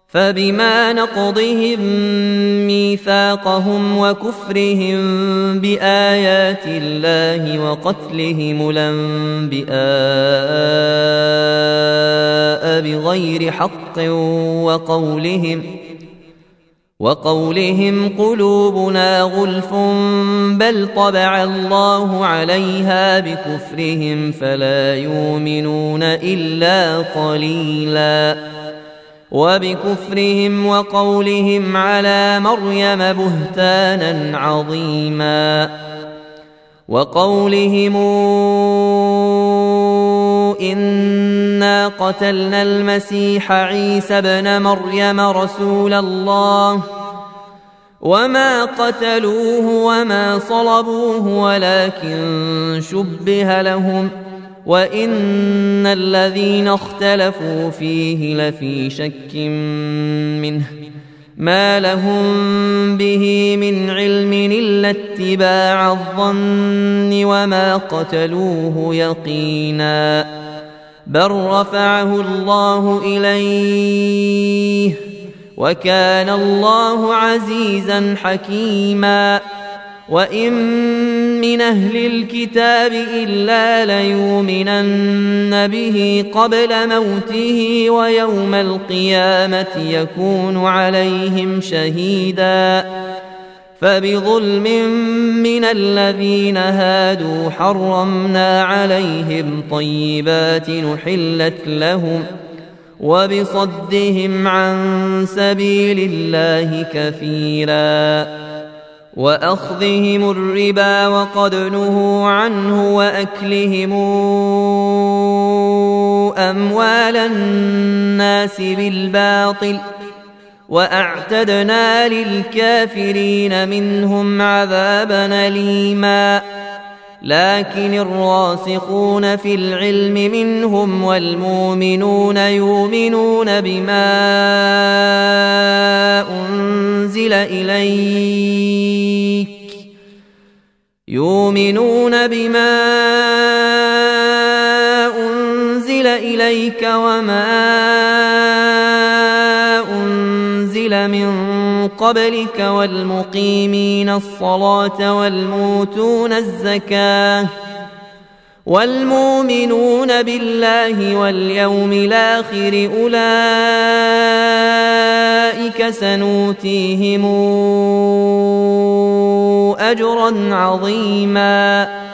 فبما نقضهم ميثاقهم وكفرهم بآيات الله وقتلهم الأنبياء بغير حق وقولهم قلوبنا غلف بل طبع الله عليها بكفرهم فلا يؤمنون إلا قليلا وبكفرهم وقولهم على مريم بهتانا عظيما وقولهم إنا قتلنا المسيح عيسى ابن مريم رسول الله وما قتلوه وما صلبوه ولكن شبه لهم وإن الذين اختلفوا فيه لفي شك منه ما لهم به من علم إلا اتباع الظن وما قتلوه يقينا بل رفعه الله إليه وكان الله عزيزا حكيما وإن من أهل الكتاب إلا ليؤمنن به قبل موته ويوم القيامة يكون عليهم شهيدا فبظلم من الذين هادوا حرمنا عليهم طيبات نحلت لهم وبصدهم عن سبيل الله كثيرا وأخذهم الربا وقد نهوا عنه وأكلهم أموال الناس بالباطل وأعتدنا للكافرين منهم عذابا أليما لكن الراسخون في العلم منهم والمؤمنون يؤمنون بما أنزل إليك وما أنزل من قبلك والمقيمين الصلاة والموتون الزكاة والمؤمنون بالله واليوم الآخر أولئك سنؤتيهم أجرا عظيما